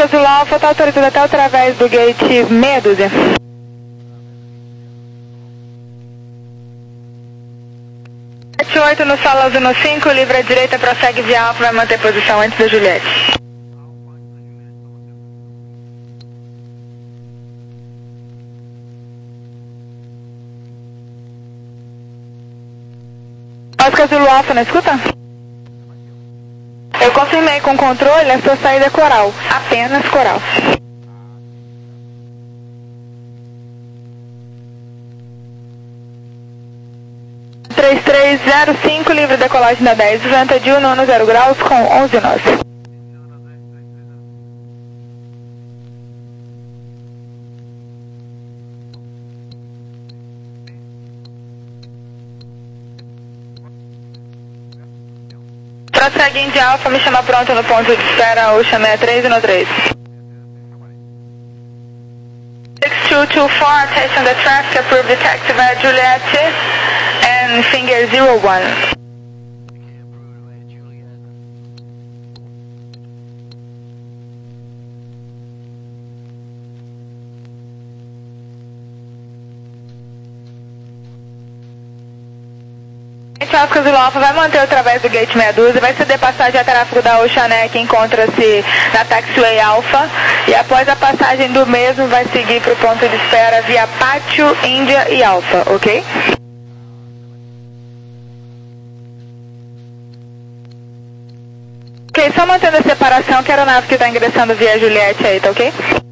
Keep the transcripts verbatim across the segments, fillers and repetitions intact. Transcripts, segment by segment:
Oscar Zulu Alpha, está autorizado até através do gate meia dúzia. sete oito no solo azul no cinco, livre à direita, prossegue via Alfa, vai manter posição antes da Juliette. Oscar Zulu Alpha, não escuta? Eu confirmei com o controle, a sua saída é coral, apenas coral. três três zero cinco, livre decolagem da dez, venta de um nono zero graus com onze nós. Prossegue Indy Alpha, me chama pronto no ponto de espera, Ocean sessenta e três e no três. six two two four, attention the traffic, approve the taxi via Juliette and finger zero one. Oscar Zulu Alpha vai manter através do gate meia dúzia, vai ceder passagem a tráfego da Oceaneer que encontra-se na Taxiway Alpha e após a passagem do mesmo vai seguir para o ponto de espera via Pátio, Índia e Alpha, ok? Ok, só mantendo a separação, que a aeronave que está ingressando via Juliette aí, tá ok?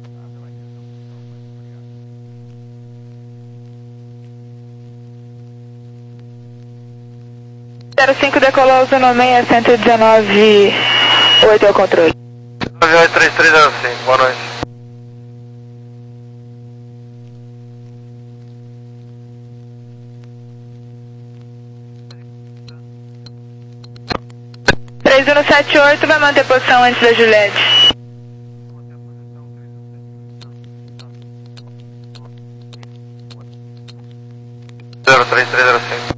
zero cinco decolou, zona seis, cento e dezenove, oito é o controle. nove oito três três zero cinco, boa noite. três um sete oito vai manter posição antes da Juliette. zero três três zero cinco.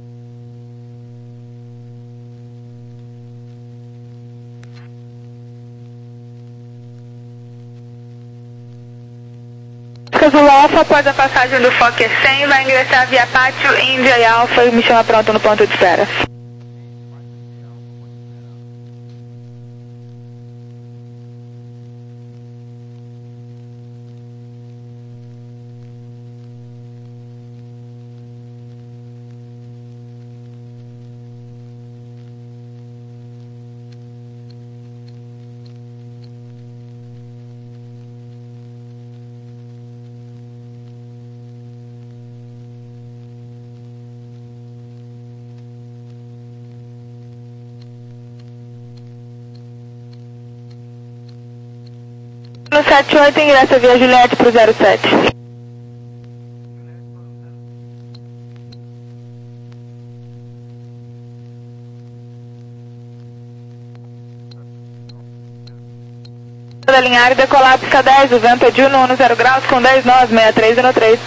Zulu Alpha, após a passagem do Fokker cem, vai ingressar via Pátio, Índia e Alpha e me chama pronto no ponto de espera. No sete oito ingressa via Juliette para o zero sete. Da linha área decolar pista dez, o vento é de um nono zero graus com dez nós, sessenta e três e no três.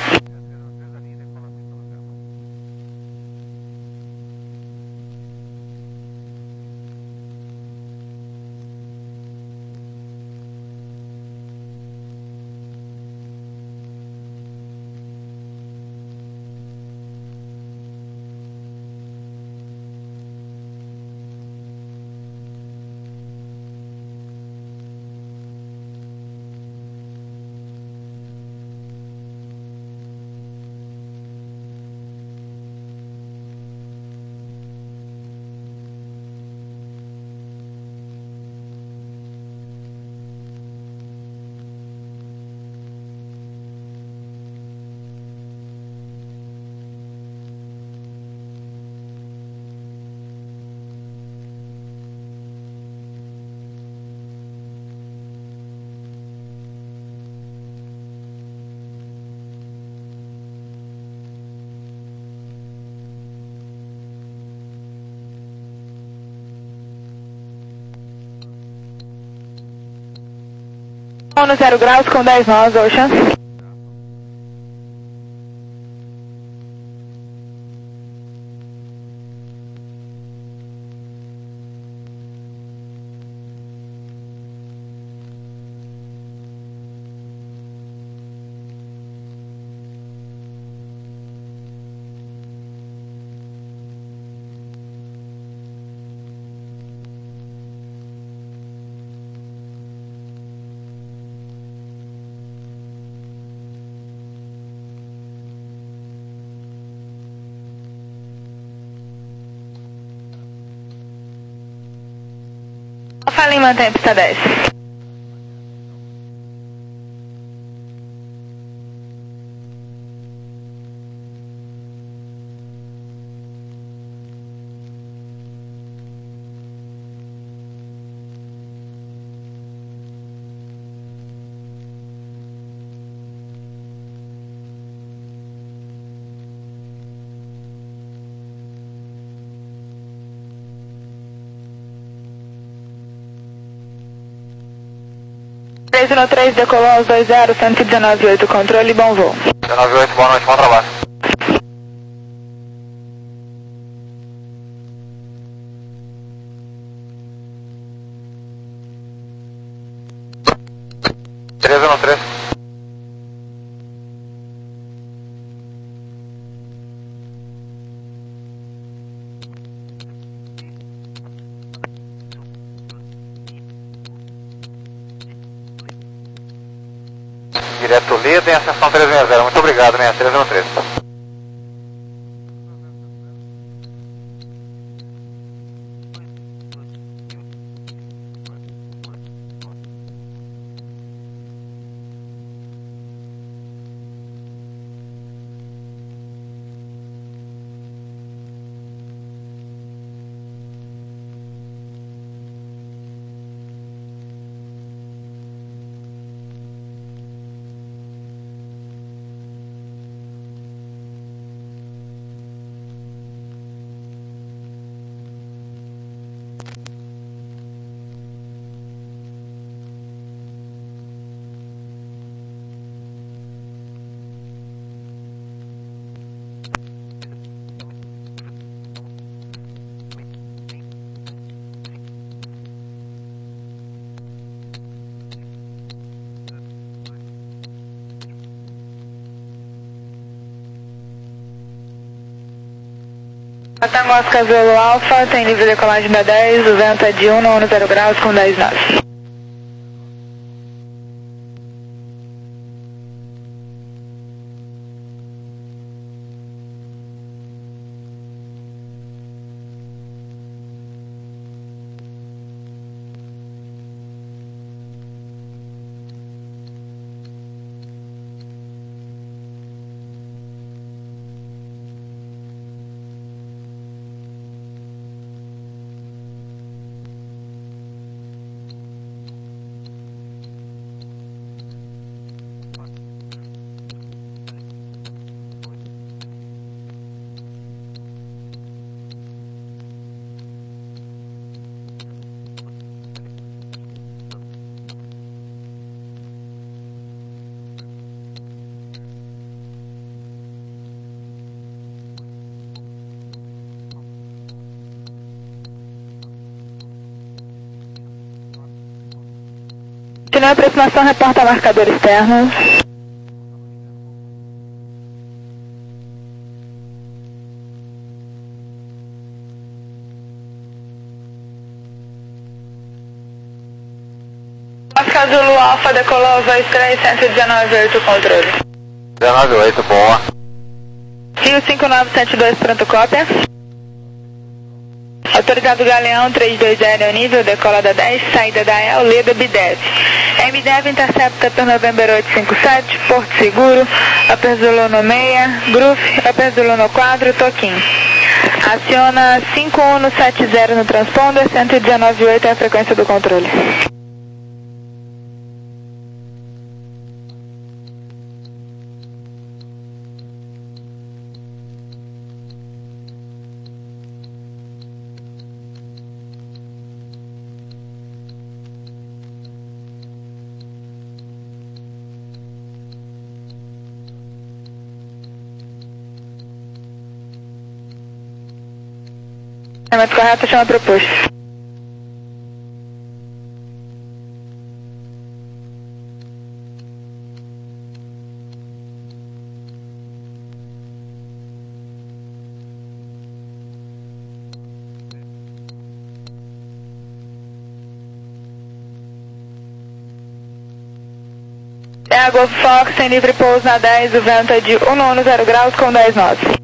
No zero graus com dez nós, Ocean. Alfa Lima, mantém pista dez. três um três, decolou aos dois zero, cento e dezenove oito, controle, bom voo. dezenove oito, boa noite, bom trabalho. três um três. Direto Lida em ascensão trezentos e sessenta. Muito obrigado, né? três um três. Tango Oscar Zulu Alfa, tem livre decolagem da dez, o vento é de um no zero graus com dez nove. Continua a aproximação, reporta marcador externo. Oscar Zulu Alfa, decolou dois três, cento e dezenove oito, controle. dezenove oito, boa. Rio cinco nove sete dois, pronto, cópia. Autorizado Galeão três dois zero, nível, decola da dez, saída da E L, Leda B dez. M dez intercepta por November oito cinco sete, Porto Seguro, Upper Zulu no seis, Groove, Upper Zulu no quatro, Toquim. Aciona cinco um sete zero no transponder, cento e dezenove oito é a frequência do controle. É mais correto, chama proposto. É a Golf Fox, tem livre pouso na dez, o vento é de um no zero graus com dez nove.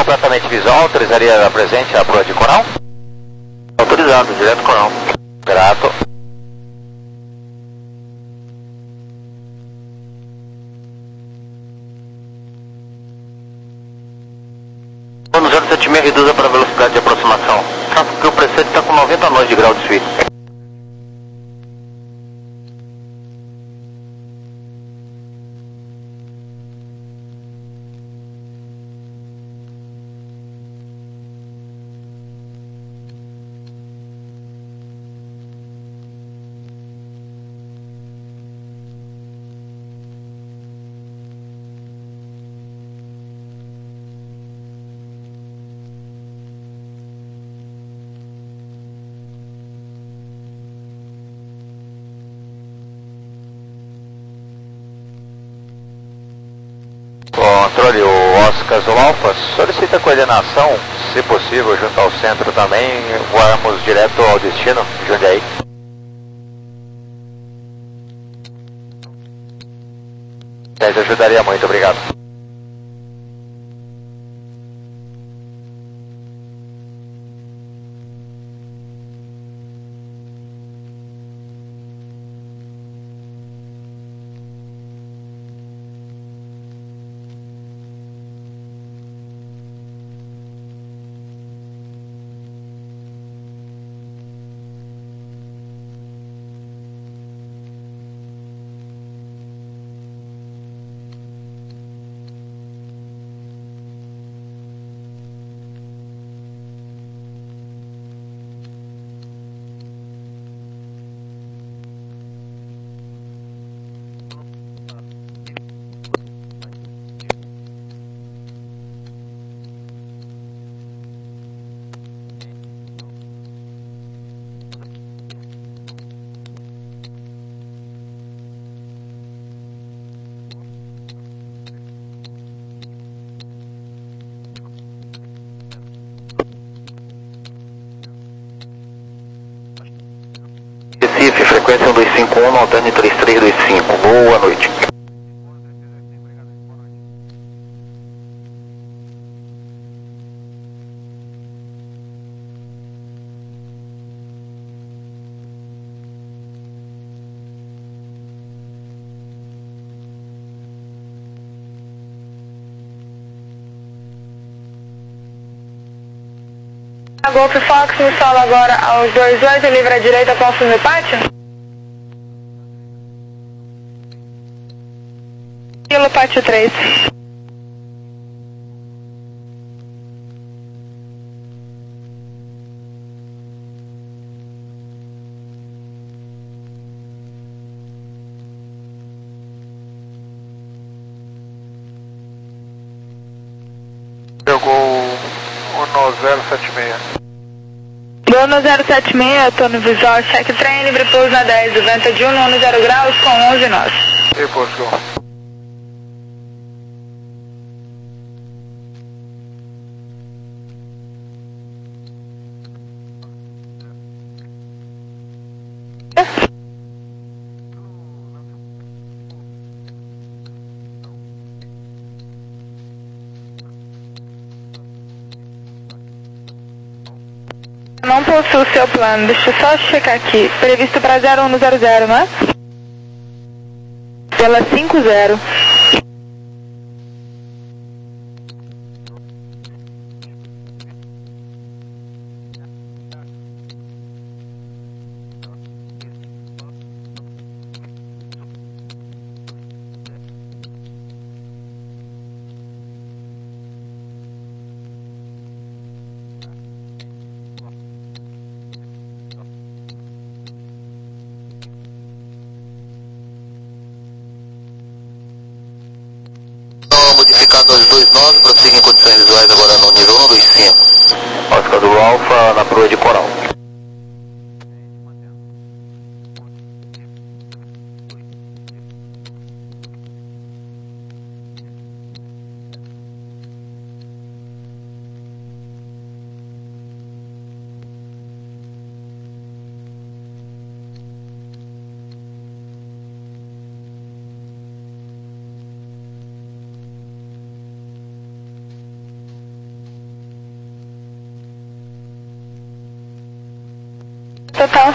completamente visual, autorizaria a presente a proa de coral? Autorizado, direto coral. Grato. No zero sete seis reduza para a velocidade de aproximação. Tá, porque o preceito está com noventa nós de grau de suíte. Controle, o Oscar Zulu Alpha solicita coordenação, se possível, junto ao centro também, voarmos direto ao destino, Jundiaí. dez ajudaria muito, obrigado. Recife, frequência um dois cinco um, Alterne três três dois cinco. Boa noite. Golf Fox no solo agora aos dois oito, livre à direita, confirme o pátio. Kilo pátio três. Pegou o no zero sete seis. Dono zero sete seis, tô no visual, check trem, livre pouso na dez, vento de um no zero graus com onze nós. E pouso. Não possuo o seu plano, deixa eu só checar aqui. Previsto para zero um no zero zero, não é? Pela cinco zero. Modificado aos dois nove, prossiga em condições visuais agora no nível um dois cinco. Oscar do Alfa na proa de coral. Total.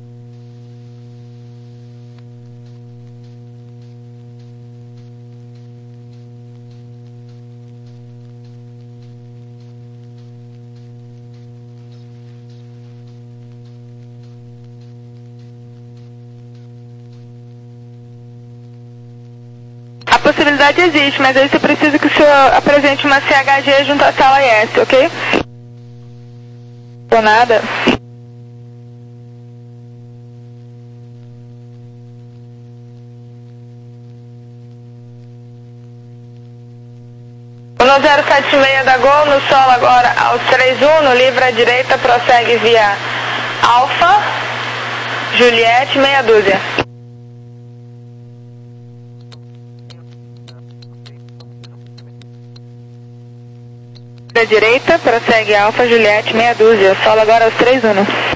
A possibilidade existe, mas aí você precisa que o senhor apresente uma C H G junto à sala S, ok? Ou nada. O no zero sete seis da Gol, no solo agora aos três um, no livre à direita, prossegue via Alfa, Juliette, meia dúzia. À direita, prossegue Alfa, Juliette, meia dúzia, solo agora aos três um.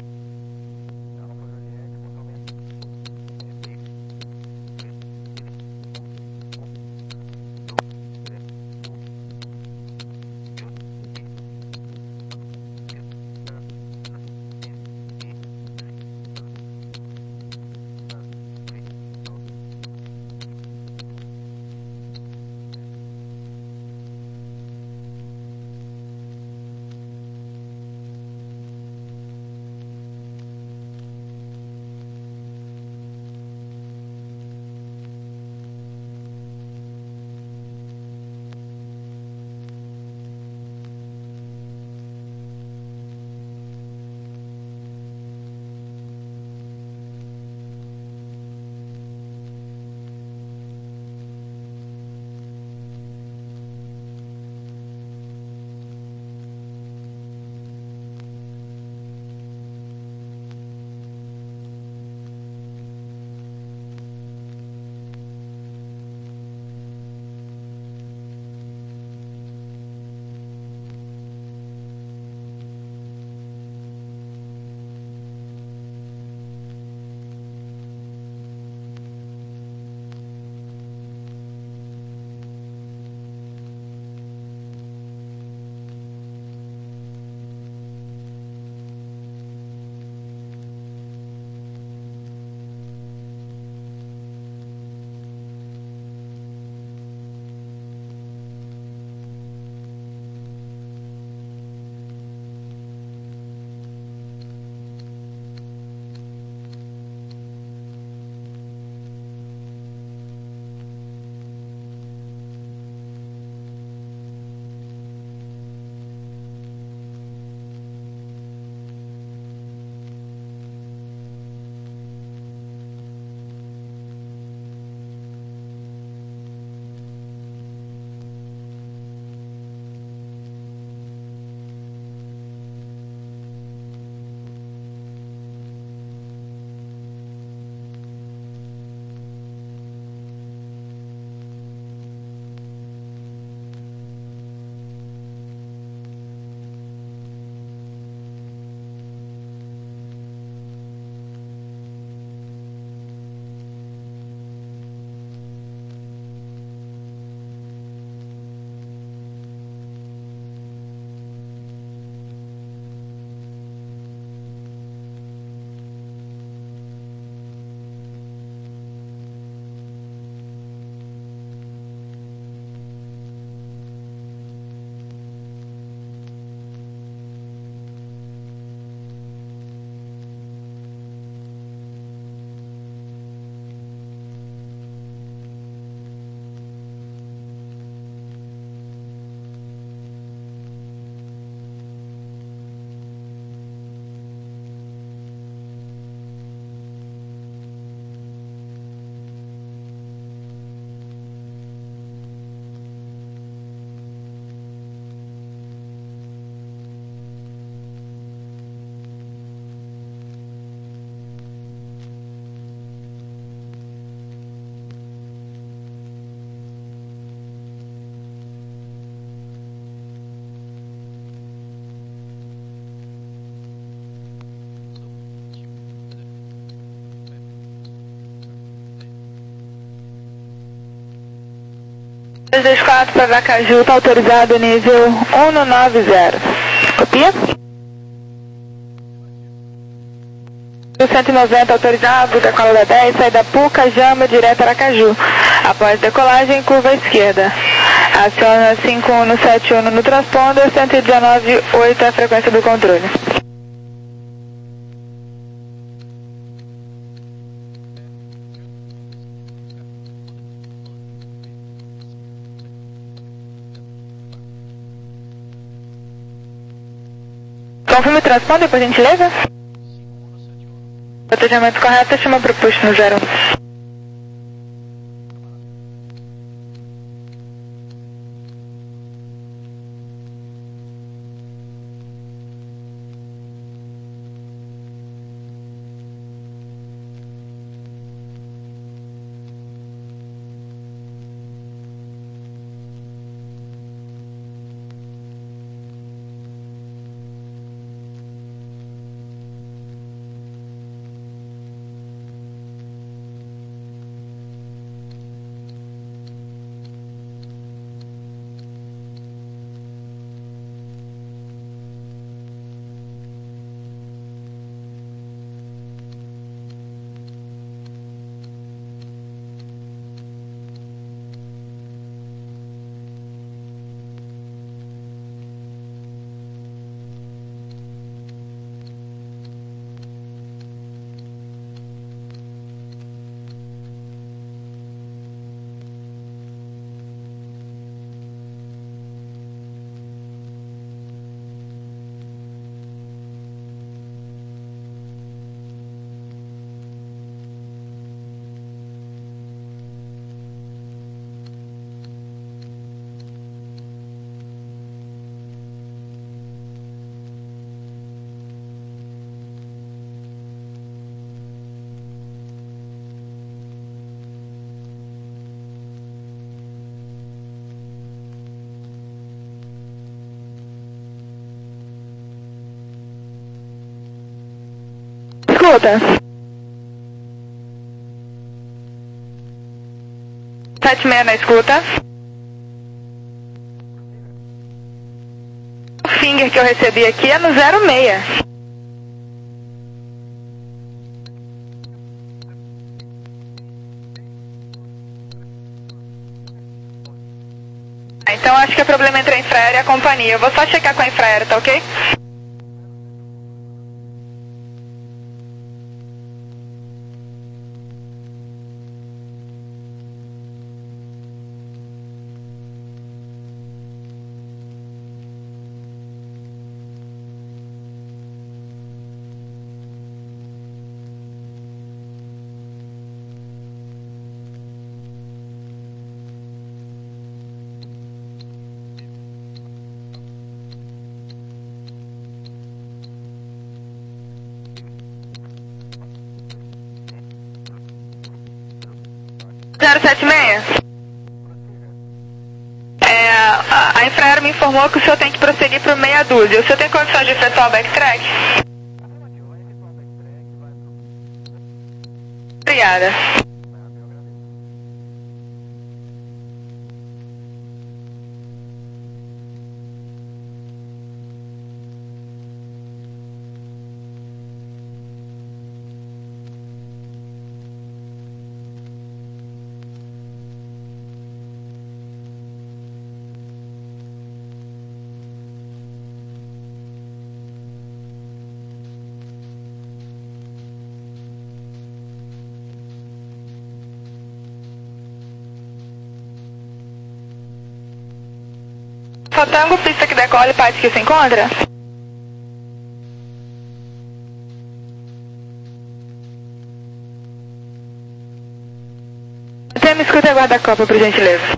dois dois quatro para Vacaju, está autorizado nível um nove zero. Copia? cento e noventa autorizado, decola da dez, saída Puca, Jama, direto Aracaju. Após decolagem, curva à esquerda. Aciona cinco um no sete um no transponder, cento e dezenove ponto oito é a frequência do controle. Confirme o transponder, por gentileza? Protegimento correto, chama para o push no zero um. Escuta. sete seis na escuta. O finger que eu recebi aqui é no zero seis. Então acho que é problema entre a infraero e a companhia. Eu vou só checar com a infraero, tá ok? zero sete seis? É, a, a infraero me informou que o senhor tem que prosseguir para o meia dúzia. O senhor tem condições de efetuar o backtrack? Obrigada. Fotango, pista que decola e parte que se encontra? Até me escuta e aguarda a copa, por gentileza.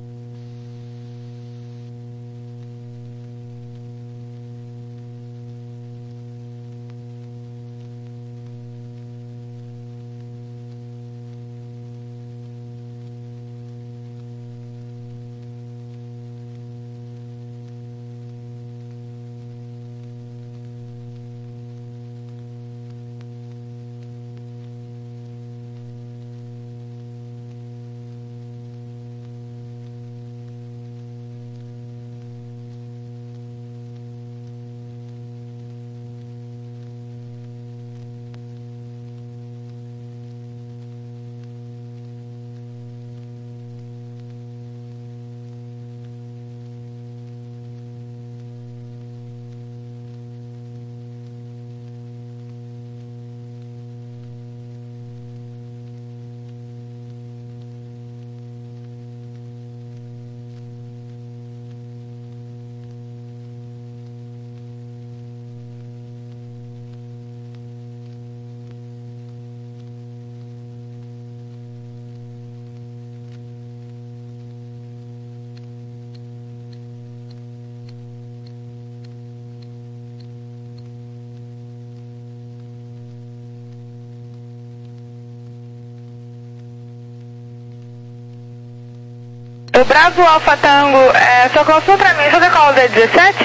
O Bravo Alfa Tango, é, só confirma pra mim, só decola da dezessete?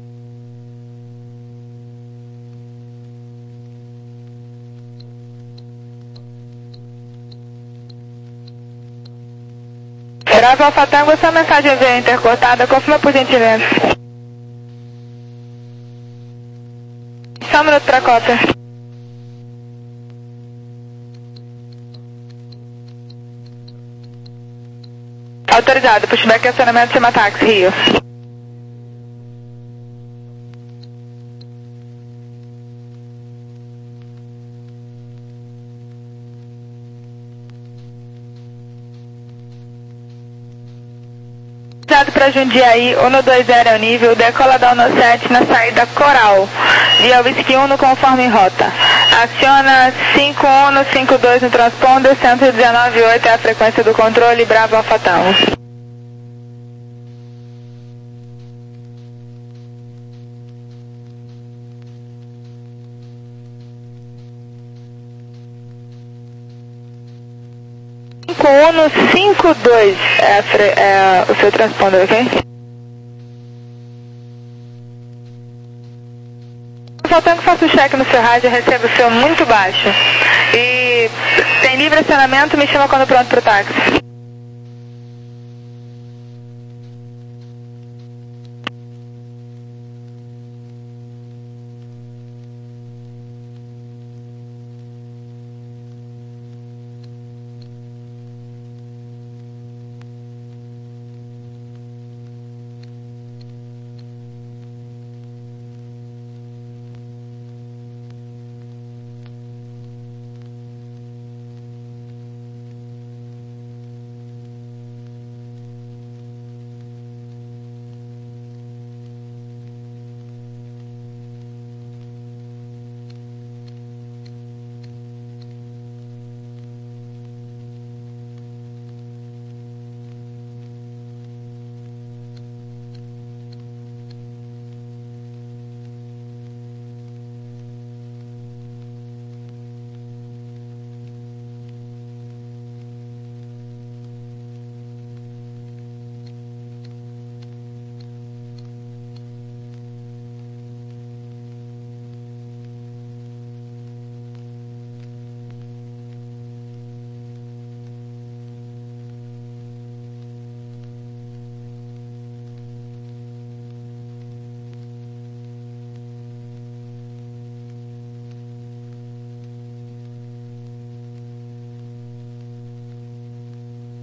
Bravo Alfa Tango, essa mensagem veio intercortada, confirma por gentileza. Só um minuto pra cópia. Autorizado, pushback acionamento cima táxi, Rio. Para Jundiaí, Uno dois zero é o nível, decola da Uno sete na saída Coral, via Whisky Uno conforme rota. Aciona cinco um cinco dois no transponder, cento e dezenove vírgula oito é a frequência do controle, Bravo Alfa Tango. cinco um cinco dois é, a fre é o seu transponder, ok? Faltando que faça o check no seu rádio, receba o seu muito baixo. E tem livre acionamento, me chama quando pronto pro táxi.